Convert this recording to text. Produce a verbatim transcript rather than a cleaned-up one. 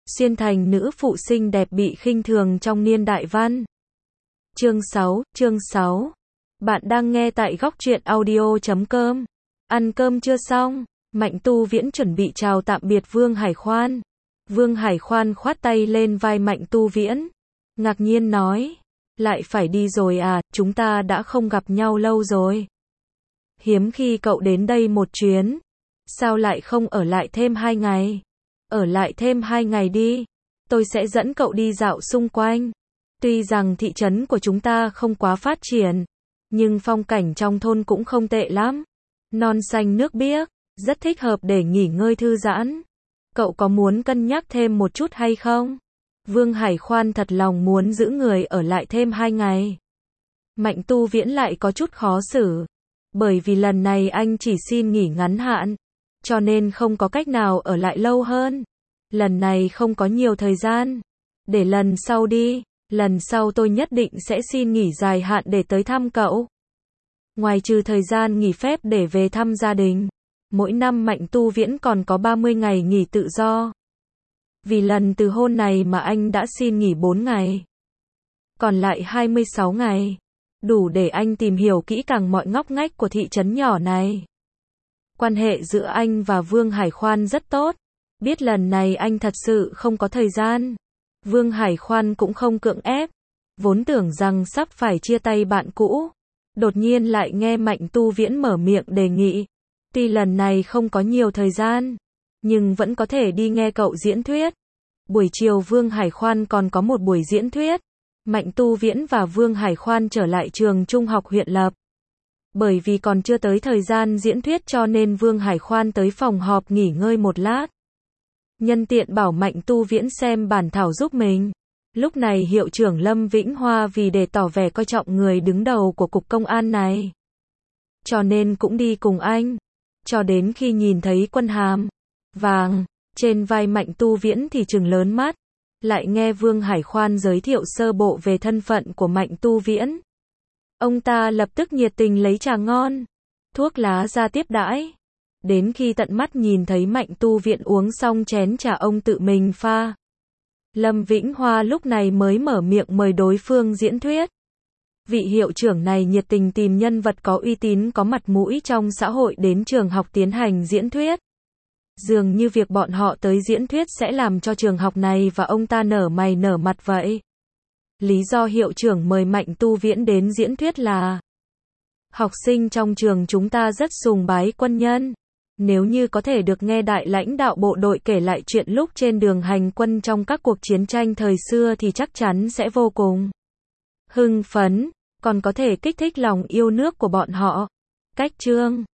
xuyên thành nữ phụ xinh đẹp bị khinh thường trong niên đại văn. Chương sáu, chương sáu. Bạn đang nghe tại góc truyện audio chấm com. Ăn cơm chưa xong? Mạnh Tu Viễn chuẩn bị chào tạm biệt Vương Hải Khoan. Vương Hải Khoan khoát tay lên vai Mạnh Tu Viễn, ngạc nhiên nói, lại phải đi rồi à, chúng ta đã không gặp nhau lâu rồi. Hiếm khi cậu đến đây một chuyến, sao lại không ở lại thêm hai ngày? Ở lại thêm hai ngày đi, tôi sẽ dẫn cậu đi dạo xung quanh. Tuy rằng thị trấn của chúng ta không quá phát triển, nhưng phong cảnh trong thôn cũng không tệ lắm. Non xanh nước biếc, rất thích hợp để nghỉ ngơi thư giãn. Cậu có muốn cân nhắc thêm một chút hay không? Vương Hải Khoan thật lòng muốn giữ người ở lại thêm hai ngày. Mạnh Tu Viễn lại có chút khó xử, bởi vì lần này anh chỉ xin nghỉ ngắn hạn, cho nên không có cách nào ở lại lâu hơn. Lần này không có nhiều thời gian, để lần sau đi, lần sau tôi nhất định sẽ xin nghỉ dài hạn để tới thăm cậu. Ngoài trừ thời gian nghỉ phép để về thăm gia đình, mỗi năm Mạnh Tu Viễn còn có ba mươi ngày nghỉ tự do. Vì lần từ hôn này mà anh đã xin nghỉ bốn ngày. Còn lại hai mươi sáu ngày, đủ để anh tìm hiểu kỹ càng mọi ngóc ngách của thị trấn nhỏ này. Quan hệ giữa anh và Vương Hải Khoan rất tốt. Biết lần này anh thật sự không có thời gian, Vương Hải Khoan cũng không cưỡng ép. Vốn tưởng rằng sắp phải chia tay bạn cũ, đột nhiên lại nghe Mạnh Tu Viễn mở miệng đề nghị. Tuy lần này không có nhiều thời gian, nhưng vẫn có thể đi nghe cậu diễn thuyết. Buổi chiều Vương Hải Khoan còn có một buổi diễn thuyết. Mạnh Tu Viễn và Vương Hải Khoan trở lại trường trung học huyện lập. Bởi vì còn chưa tới thời gian diễn thuyết cho nên Vương Hải Khoan tới phòng họp nghỉ ngơi một lát. Nhân tiện bảo Mạnh Tu Viễn xem bản thảo giúp mình. Lúc này hiệu trưởng Lâm Vĩnh Hoa vì để tỏ vẻ coi trọng người đứng đầu của cục công an này, cho nên cũng đi cùng anh. Cho đến khi nhìn thấy quân hàm vàng trên vai Mạnh Tu Viễn thì trừng lớn mắt. Lại nghe Vương Hải Khoan giới thiệu sơ bộ về thân phận của Mạnh Tu Viễn. Ông ta lập tức nhiệt tình lấy trà ngon, thuốc lá ra tiếp đãi. Đến khi tận mắt nhìn thấy Mạnh Tu Viễn uống xong chén trà ông tự mình pha, Lâm Vĩnh Hoa lúc này mới mở miệng mời đối phương diễn thuyết. Vị hiệu trưởng này nhiệt tình tìm nhân vật có uy tín có mặt mũi trong xã hội đến trường học tiến hành diễn thuyết. Dường như việc bọn họ tới diễn thuyết sẽ làm cho trường học này và ông ta nở mày nở mặt vậy. Lý do hiệu trưởng mời Mạnh Tu Viễn đến diễn thuyết là học sinh trong trường chúng ta rất sùng bái quân nhân. Nếu như có thể được nghe đại lãnh đạo bộ đội kể lại chuyện lúc trên đường hành quân trong các cuộc chiến tranh thời xưa thì chắc chắn sẽ vô cùng hưng phấn, còn có thể kích thích lòng yêu nước của bọn họ. Cách chương